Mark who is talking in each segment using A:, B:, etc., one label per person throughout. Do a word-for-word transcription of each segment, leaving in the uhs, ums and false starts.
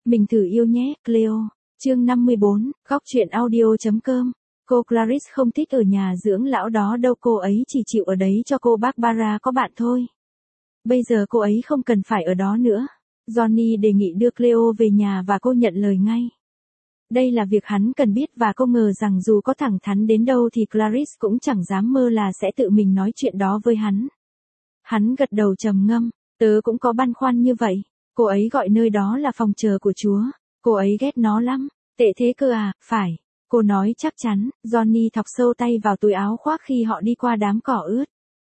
A: Mình thử yêu nhé, Cleo. Chương năm mươi bốn, góc truyện audio chấm com. Cô Clarice không thích ở nhà dưỡng lão đó đâu, cô ấy chỉ chịu ở đấy cho cô Barbara có bạn thôi. Bây giờ cô ấy không cần phải ở đó nữa. Johnny đề nghị đưa Cleo về nhà và cô nhận lời ngay. Đây là việc hắn cần biết và cô ngờ rằng dù có thẳng thắn đến đâu thì Clarice cũng chẳng dám mơ là sẽ tự mình nói chuyện đó với hắn. Hắn gật đầu trầm ngâm, tớ cũng có băn khoăn như vậy. Cô ấy gọi nơi đó là phòng chờ của Chúa. Cô ấy ghét nó lắm. Tệ thế cơ à, phải. Cô nói chắc chắn. Johnny thọc sâu tay vào túi áo khoác khi họ đi qua đám cỏ ướt.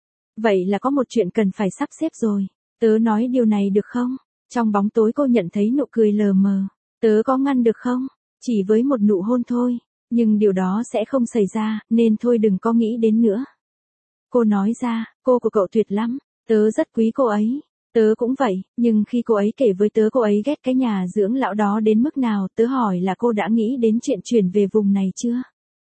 A: Vậy là có một chuyện cần phải sắp xếp rồi. Tớ nói điều này được không? Trong bóng tối cô nhận thấy nụ cười lờ mờ. Tớ có ngăn được không? Chỉ với một nụ hôn thôi. Nhưng điều đó sẽ không xảy ra, nên thôi đừng có nghĩ đến nữa. Cô nói ra, cô của cậu tuyệt lắm. Tớ rất quý cô ấy. Tớ cũng vậy, nhưng khi cô ấy kể với tớ cô ấy ghét cái nhà dưỡng lão đó đến mức nào, tớ hỏi là cô đã nghĩ đến chuyện chuyển về vùng này chưa?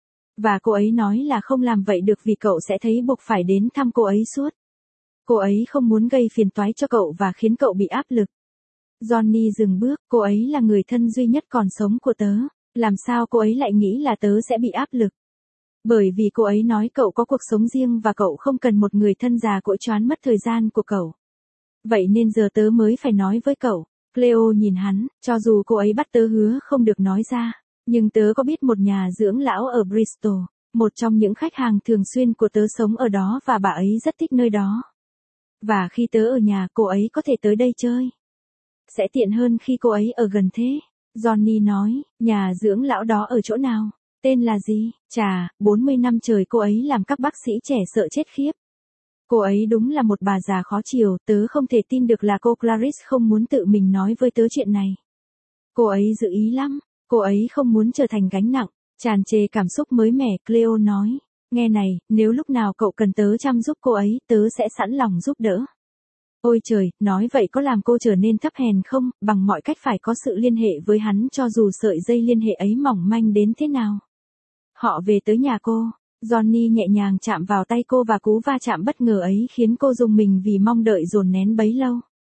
A: Và cô ấy nói là không làm vậy được vì cậu sẽ thấy buộc phải đến thăm cô ấy suốt. Cô ấy không muốn gây phiền toái cho cậu và khiến cậu bị áp lực. Johnny dừng bước, cô ấy là người thân duy nhất còn sống của tớ, làm sao cô ấy lại nghĩ là tớ sẽ bị áp lực? Bởi vì cô ấy nói cậu có cuộc sống riêng và cậu không cần một người thân già cỗi choán mất thời gian của cậu. Vậy nên giờ tớ mới phải nói với cậu. Cleo nhìn hắn, cho dù cô ấy bắt tớ hứa không được nói ra, nhưng tớ có biết một nhà dưỡng lão ở Bristol, một trong những khách hàng thường xuyên của tớ sống ở đó và bà ấy rất thích nơi đó. Và khi tớ ở nhà cô ấy có thể tới đây chơi. Sẽ tiện hơn khi cô ấy ở gần thế. Johnny nói, nhà dưỡng lão đó ở chỗ nào? Tên là gì? Chà, bốn mươi năm trời cô ấy làm các bác sĩ trẻ sợ chết khiếp. Cô ấy đúng là một bà già khó chiều, tớ không thể tin được là cô Clarice không muốn tự mình nói với tớ chuyện này. Cô ấy giữ ý lắm, cô ấy không muốn trở thành gánh nặng, tràn trề cảm xúc mới mẻ. Cleo nói, nghe này, nếu lúc nào cậu cần tớ chăm giúp cô ấy, tớ sẽ sẵn lòng giúp đỡ. Ôi trời, nói vậy có làm cô trở nên thấp hèn không? Bằng mọi cách phải có sự liên hệ với hắn cho dù sợi dây liên hệ ấy mỏng manh đến thế nào. Họ về tới nhà cô. Johnny nhẹ nhàng chạm vào tay cô và cú va chạm bất ngờ ấy khiến cô rùng mình vì mong đợi dồn nén bấy lâu.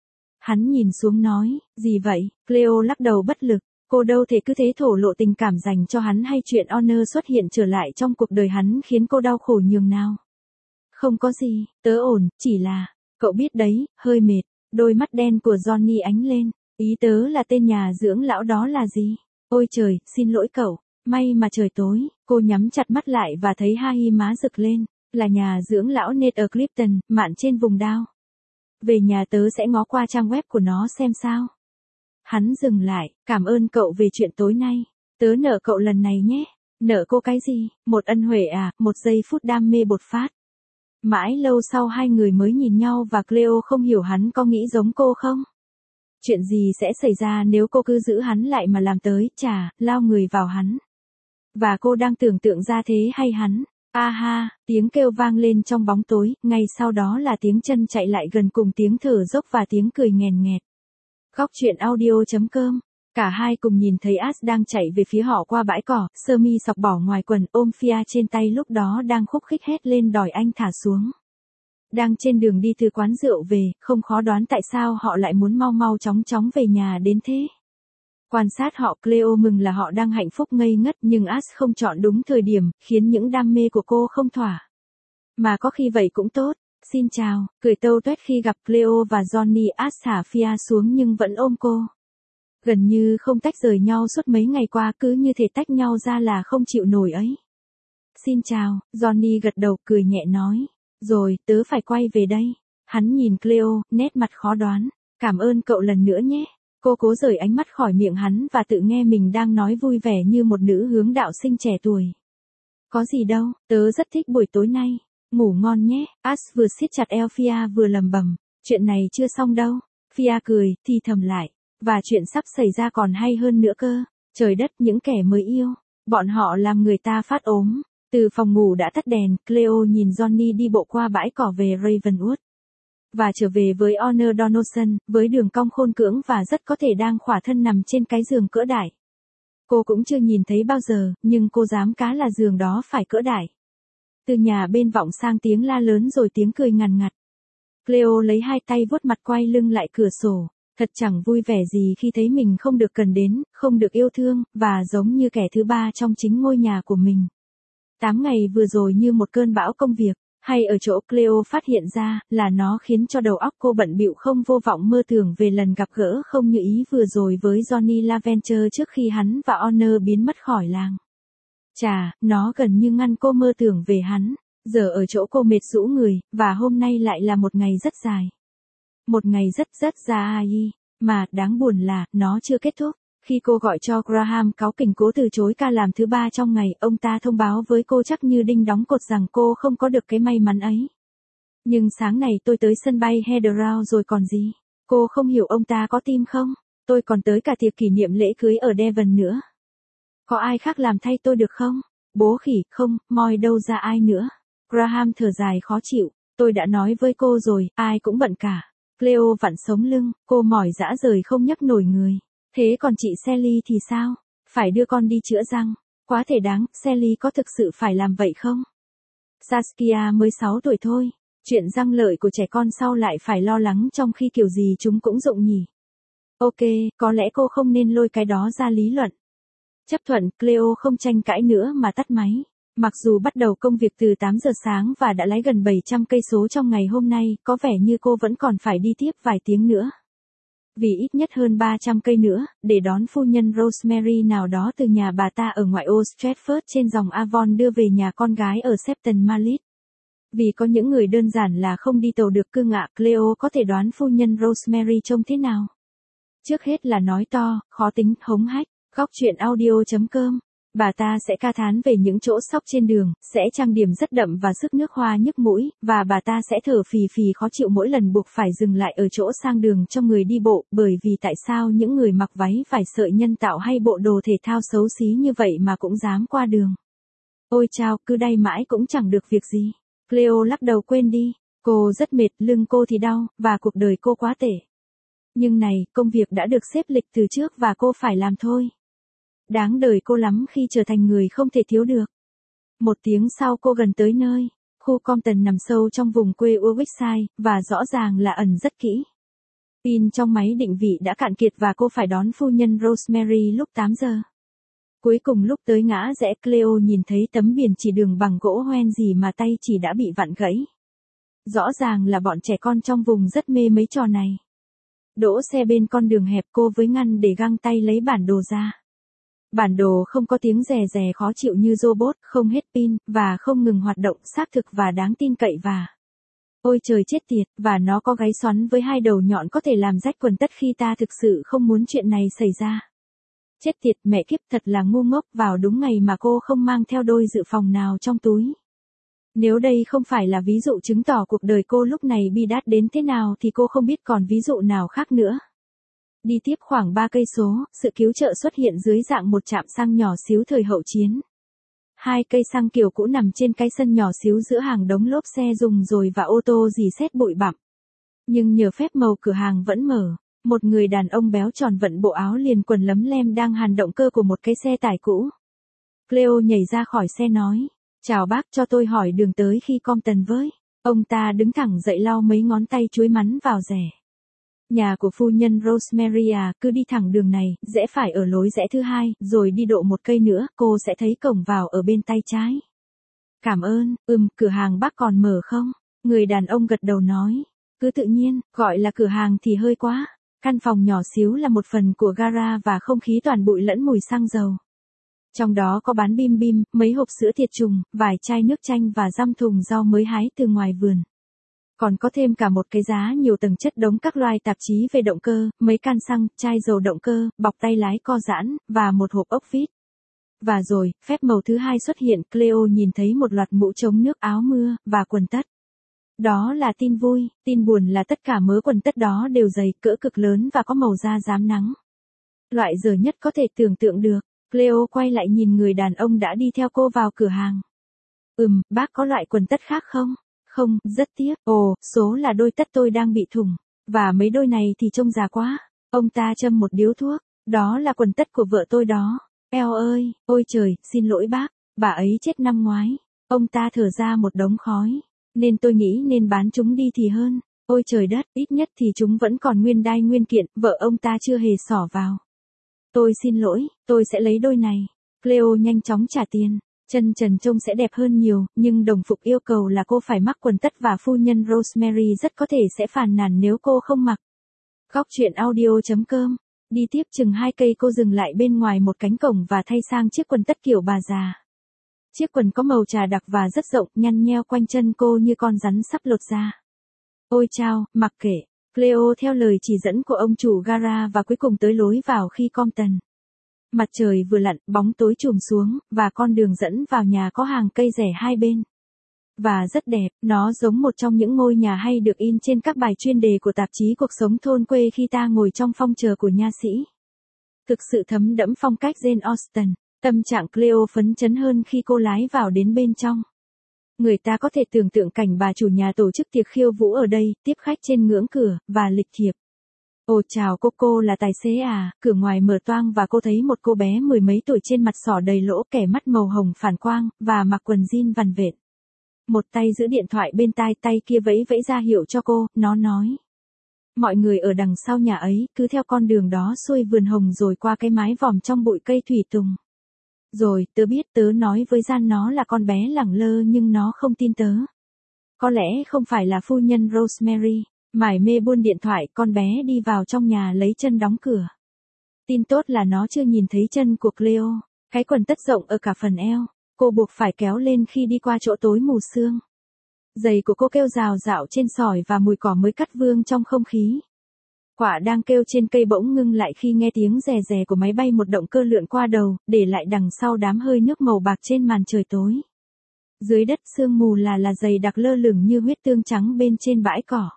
A: Hắn nhìn xuống nói, gì vậy? Cleo lắc đầu bất lực, cô đâu thể cứ thế thổ lộ tình cảm dành cho hắn hay chuyện Honor xuất hiện trở lại trong cuộc đời hắn khiến cô đau khổ nhường nào. Không có gì, tớ ổn, chỉ là, cậu biết đấy, hơi mệt. Đôi mắt đen của Johnny ánh lên, ý tớ là tên nhà dưỡng lão đó là gì? Ôi trời, xin lỗi cậu. May mà trời tối, cô nhắm chặt mắt lại và thấy hai má rực lên, là nhà dưỡng lão Nate ở Clifton, mạn trên vùng Down. Về nhà tớ sẽ ngó qua trang web của nó xem sao. Hắn dừng lại, cảm ơn cậu về chuyện tối nay. Tớ nợ cậu lần này nhé. Nợ cô cái gì? Một ân huệ à, một giây phút đam mê bột phát. Mãi lâu sau hai người mới nhìn nhau và Cleo không hiểu hắn có nghĩ giống cô không? Chuyện gì sẽ xảy ra nếu cô cứ giữ hắn lại mà làm tới, chà, lao người vào hắn. Và cô đang tưởng tượng ra thế hay hắn? A ha, tiếng kêu vang lên trong bóng tối, ngay sau đó là tiếng chân chạy lại gần cùng tiếng thở dốc và tiếng cười nghèn nghẹt. Góc truyện audio chấm com. Cả hai cùng nhìn thấy Ash đang chạy về phía họ qua bãi cỏ, sơ mi sọc bỏ ngoài quần, ôm Fia trên tay lúc đó đang khúc khích hét lên đòi anh thả xuống. Đang trên đường đi từ quán rượu về, không khó đoán tại sao họ lại muốn mau mau chóng chóng về nhà đến thế. Quan sát họ, Cleo mừng là họ đang hạnh phúc ngây ngất nhưng Ash không chọn đúng thời điểm, khiến những đam mê của cô không thỏa. Mà có khi vậy cũng tốt. Xin chào, cười tâu tuét khi gặp Cleo và Johnny. Ash thả Fia xuống nhưng vẫn ôm cô. Gần như không tách rời nhau suốt mấy ngày qua, cứ như thể tách nhau ra là không chịu nổi ấy. Xin chào, Johnny gật đầu cười nhẹ nói. Rồi, tớ phải quay về đây. Hắn nhìn Cleo, nét mặt khó đoán. Cảm ơn cậu lần nữa nhé. Cô cố rời ánh mắt khỏi miệng hắn và tự nghe mình đang nói vui vẻ như một nữ hướng đạo sinh trẻ tuổi. Có gì đâu, tớ rất thích buổi tối nay. Ngủ ngon nhé. Ash vừa siết chặt eo Fia vừa lầm bầm. Chuyện này chưa xong đâu. Fia cười, thì thầm lại. Và chuyện sắp xảy ra còn hay hơn nữa cơ. Trời đất, những kẻ mới yêu. Bọn họ làm người ta phát ốm. Từ phòng ngủ đã tắt đèn, Cleo nhìn Johnny đi bộ qua bãi cỏ về Ravenwood. Và trở về với Honor Donaldson, với đường cong khôn cưỡng và rất có thể đang khỏa thân nằm trên cái giường cỡ đại. Cô cũng chưa nhìn thấy bao giờ, nhưng cô dám cá là giường đó phải cỡ đại. Từ nhà bên vọng sang tiếng la lớn rồi tiếng cười ngằn ngặt. Cleo lấy hai tay vuốt mặt quay lưng lại cửa sổ. Thật chẳng vui vẻ gì khi thấy mình không được cần đến, không được yêu thương, và giống như kẻ thứ ba trong chính ngôi nhà của mình. Tám ngày vừa rồi như một cơn bão công việc, hay ở chỗ Cleo phát hiện ra là nó khiến cho đầu óc cô bận bịu không vô vọng mơ tưởng về lần gặp gỡ không như ý vừa rồi với Johnny Laventure trước khi hắn và Honor biến mất khỏi làng. Chà, nó gần như ngăn cô mơ tưởng về hắn. Giờ ở chỗ cô mệt rũ người, và hôm nay lại là một ngày rất dài. Một ngày rất rất dài, mà đáng buồn là, nó chưa kết thúc. Khi cô gọi cho Graham cáu kỉnh cố từ chối ca làm thứ ba trong ngày, ông ta thông báo với cô chắc như đinh đóng cột rằng cô không có được cái may mắn ấy. Nhưng sáng này tôi tới sân bay Heathrow rồi còn gì. Cô không hiểu ông ta có tim không? Tôi còn tới cả tiệc kỷ niệm lễ cưới ở Devon nữa. Có ai khác làm thay tôi được không? Bố khỉ, không, moi đâu ra ai nữa. Graham thở dài khó chịu. Tôi đã nói với cô rồi, ai cũng bận cả. Cleo vặn sống lưng, cô mỏi dã rời không nhấc nổi người. Thế còn chị Sally thì sao? Phải đưa con đi chữa răng. Quá thể đáng, Sally có thực sự phải làm vậy không? Saskia mới sáu tuổi thôi. Chuyện răng lợi của trẻ con sau lại phải lo lắng trong khi kiểu gì chúng cũng rụng nhỉ. Ok, có lẽ cô không nên lôi cái đó ra lý luận. Chấp thuận, Cleo không tranh cãi nữa mà tắt máy. Mặc dù bắt đầu công việc từ tám giờ sáng và đã lái gần bảy trăm cây số trong ngày hôm nay, có vẻ như cô vẫn còn phải đi tiếp vài tiếng nữa. Vì ít nhất hơn ba trăm cây nữa, để đón phu nhân Rosemary nào đó từ nhà bà ta ở ngoại ô Stratford trên dòng Avon đưa về nhà con gái ở Sefton Mallet. Vì có những người đơn giản là không đi tàu được cưng ạ, Cleo có thể đoán phu nhân Rosemary trông thế nào. Trước hết là nói to, khó tính, hống hách, góc chuyện audio chấm com. Bà ta sẽ ca thán về những chỗ sóc trên đường, sẽ trang điểm rất đậm và sức nước hoa nhức mũi, và bà ta sẽ thở phì phì khó chịu mỗi lần buộc phải dừng lại ở chỗ sang đường cho người đi bộ, bởi vì tại sao những người mặc váy vải sợi nhân tạo hay bộ đồ thể thao xấu xí như vậy mà cũng dám qua đường. Ôi chao, cứ đay mãi cũng chẳng được việc gì. Cleo lắc đầu quên đi, cô rất mệt, lưng cô thì đau, và cuộc đời cô quá tệ. Nhưng này, công việc đã được xếp lịch từ trước và cô phải làm thôi. Đáng đời cô lắm khi trở thành người không thể thiếu được. Một tiếng sau cô gần tới nơi. Khu Compton nằm sâu trong vùng quê Warwickshire, và rõ ràng là ẩn rất kỹ. Pin trong máy định vị đã cạn kiệt và cô phải đón phu nhân Rosemary lúc tám giờ. Cuối cùng lúc tới ngã rẽ, Cleo nhìn thấy tấm biển chỉ đường bằng gỗ hoen gì mà tay chỉ đã bị vặn gãy. Rõ ràng là bọn trẻ con trong vùng rất mê mấy trò này. Đỗ xe bên con đường hẹp, cô với ngăn để găng tay lấy bản đồ ra. Bản đồ không có tiếng rè rè khó chịu như robot, không hết pin, và không ngừng hoạt động, xác thực và đáng tin cậy và... Ôi trời chết tiệt, và nó có gáy xoắn với hai đầu nhọn có thể làm rách quần tất khi ta thực sự không muốn chuyện này xảy ra. Chết tiệt, mẹ kiếp, thật là ngu ngốc, vào đúng ngày mà cô không mang theo đôi dự phòng nào trong túi. Nếu đây không phải là ví dụ chứng tỏ cuộc đời cô lúc này bi đát đến thế nào thì cô không biết còn ví dụ nào khác nữa. Đi tiếp khoảng ba cây số, sự cứu trợ xuất hiện dưới dạng một trạm xăng nhỏ xíu thời hậu chiến. Hai cây xăng kiểu cũ nằm trên cái sân nhỏ xíu giữa hàng đống lốp xe dùng rồi và ô tô rỉ sét bụi bặm. Nhưng nhờ phép màu cửa hàng vẫn mở, một người đàn ông béo tròn vận bộ áo liền quần lấm lem đang hàn động cơ của một cái xe tải cũ. Cleo nhảy ra khỏi xe nói, chào bác, cho tôi hỏi đường tới khi Compton với. Ông ta đứng thẳng dậy lau mấy ngón tay chuối mắn vào rẻ. Nhà của phu nhân Rosemary à, cứ đi thẳng đường này, rẽ phải ở lối rẽ thứ hai, rồi đi độ một cây nữa, cô sẽ thấy cổng vào ở bên tay trái. Cảm ơn, ừm, cửa hàng bác còn mở không? Người đàn ông gật đầu nói. Cứ tự nhiên, gọi là cửa hàng thì hơi quá. Căn phòng nhỏ xíu là một phần của gara và không khí toàn bụi lẫn mùi xăng dầu. Trong đó có bán bim bim, mấy hộp sữa tiệt trùng, vài chai nước chanh và dăm thùng rau mới hái từ ngoài vườn. Còn có thêm cả một cái giá nhiều tầng chất đống các loại tạp chí về động cơ, mấy can xăng, chai dầu động cơ, bọc tay lái co giãn, và một hộp ốc vít. Và rồi, phép màu thứ hai xuất hiện, Cleo nhìn thấy một loạt mũ chống nước, áo mưa, và quần tất. Đó là tin vui, tin buồn là tất cả mớ quần tất đó đều dày, cỡ cực lớn và có màu da rám nắng. Loại dở nhất có thể tưởng tượng được. Cleo quay lại nhìn người đàn ông đã đi theo cô vào cửa hàng. Ừm, bác có loại quần tất khác không? Không, rất tiếc. Ồ, số là đôi tất tôi đang bị thủng. Và mấy đôi này thì trông già quá. Ông ta châm một điếu thuốc. Đó là quần tất của vợ tôi đó. Eo ơi, ôi trời, xin lỗi bác. Bà ấy chết năm ngoái. Ông ta thở ra một đống khói. Nên tôi nghĩ nên bán chúng đi thì hơn. Ôi trời đất, ít nhất thì chúng vẫn còn nguyên đai nguyên kiện, vợ ông ta chưa hề xỏ vào. Tôi xin lỗi, tôi sẽ lấy đôi này. Cleo nhanh chóng trả tiền. Chân trần trông sẽ đẹp hơn nhiều, nhưng đồng phục yêu cầu là cô phải mắc quần tất và phu nhân Rosemary rất có thể sẽ phàn nàn nếu cô không mặc. Góc truyện audio.com. Đi tiếp chừng hai cây cô dừng lại bên ngoài một cánh cổng và thay sang chiếc quần tất kiểu bà già. Chiếc quần có màu trà đặc và rất rộng, nhăn nheo quanh chân cô như con rắn sắp lột ra. Ôi chao, mặc kệ. Cleo theo lời chỉ dẫn của ông chủ gara và cuối cùng tới lối vào khi Compton. Mặt trời vừa lặn, bóng tối trùm xuống, và con đường dẫn vào nhà có hàng cây rẻ hai bên. Và rất đẹp, nó giống một trong những ngôi nhà hay được in trên các bài chuyên đề của tạp chí Cuộc sống thôn quê khi ta ngồi trong phòng chờ của nha sĩ. Thực sự thấm đẫm phong cách Jane Austen, tâm trạng Cleo phấn chấn hơn khi cô lái vào đến bên trong. Người ta có thể tưởng tượng cảnh bà chủ nhà tổ chức tiệc khiêu vũ ở đây, tiếp khách trên ngưỡng cửa, và lịch thiệp. Ồ chào cô, cô là tài xế à? Cửa ngoài mở toang và cô thấy một cô bé mười mấy tuổi trên mặt sỏ đầy lỗ, kẻ mắt màu hồng phản quang, và mặc quần jean vằn vện. Một tay giữ điện thoại bên tai, tay kia vẫy vẫy ra hiệu cho cô, nó nói. Mọi người ở đằng sau nhà ấy, cứ theo con đường đó xuôi vườn hồng rồi qua cái mái vòm trong bụi cây thủy tùng. Rồi, tớ biết, tớ nói với Gian nó là con bé lẳng lơ nhưng nó không tin tớ. Có lẽ không phải là phu nhân Rosemary. Mải mê buôn điện thoại, con bé đi vào trong nhà lấy chân đóng cửa. Tin tốt là nó chưa nhìn thấy chân của Cleo. Cái quần tất rộng ở cả phần eo. Cô buộc phải kéo lên khi đi qua chỗ tối mù sương. Giày của cô kêu rào rạo trên sỏi và mùi cỏ mới cắt vương trong không khí. Quả đang kêu trên cây bỗng ngưng lại khi nghe tiếng rè rè của máy bay, một động cơ lượn qua đầu, để lại đằng sau đám hơi nước màu bạc trên màn trời tối. Dưới đất sương mù là là dày đặc lơ lửng như huyết tương trắng bên trên bãi cỏ.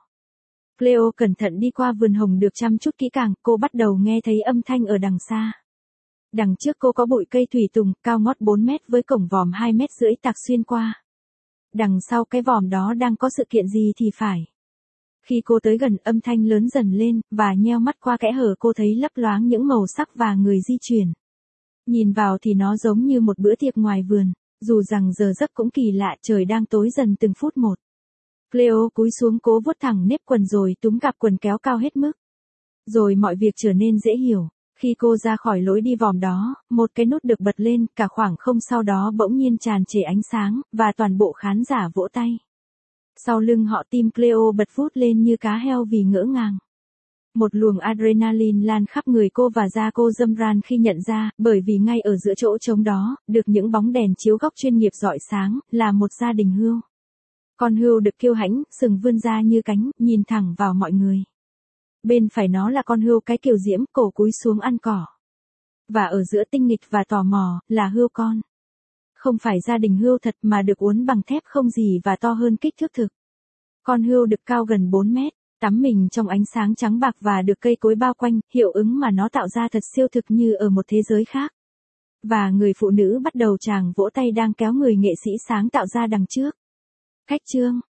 A: Cleo cẩn thận đi qua vườn hồng được chăm chút kỹ càng, cô bắt đầu nghe thấy âm thanh ở đằng xa. Đằng trước cô có bụi cây thủy tùng, cao ngót bốn mét với cổng vòm hai mét rưỡi tạc xuyên qua. Đằng sau cái vòm đó đang có sự kiện gì thì phải. Khi cô tới gần, âm thanh lớn dần lên, và nheo mắt qua kẽ hở cô thấy lấp loáng những màu sắc và người di chuyển. Nhìn vào thì nó giống như một bữa tiệc ngoài vườn, dù rằng giờ giấc cũng kỳ lạ, trời đang tối dần từng phút một. Cleo cúi xuống cố vuốt thẳng nếp quần rồi túm cặp quần kéo cao hết mức. Rồi mọi việc trở nên dễ hiểu. Khi cô ra khỏi lối đi vòm đó, một cái nút được bật lên, cả khoảng không sau đó bỗng nhiên tràn trề ánh sáng, và toàn bộ khán giả vỗ tay. Sau lưng họ, tim Cleo bật vút lên như cá heo vì ngỡ ngàng. Một luồng adrenaline lan khắp người cô và da cô râm ran khi nhận ra, bởi vì ngay ở giữa chỗ trống đó, được những bóng đèn chiếu góc chuyên nghiệp rọi sáng, là một gia đình hươu. Con hươu được kiêu hãnh, sừng vươn ra như cánh, nhìn thẳng vào mọi người. Bên phải nó là con hươu cái kiều diễm, cổ cúi xuống ăn cỏ. Và ở giữa tinh nghịch và tò mò, là hươu con. Không phải gia đình hươu thật mà được uốn bằng thép không gì và to hơn kích thước thực. Con hươu được cao gần bốn mét, tắm mình trong ánh sáng trắng bạc và được cây cối bao quanh, hiệu ứng mà nó tạo ra thật siêu thực như ở một thế giới khác. Và người phụ nữ bắt đầu tràng vỗ tay đang kéo người nghệ sĩ sáng tạo ra đằng trước. Khách trương,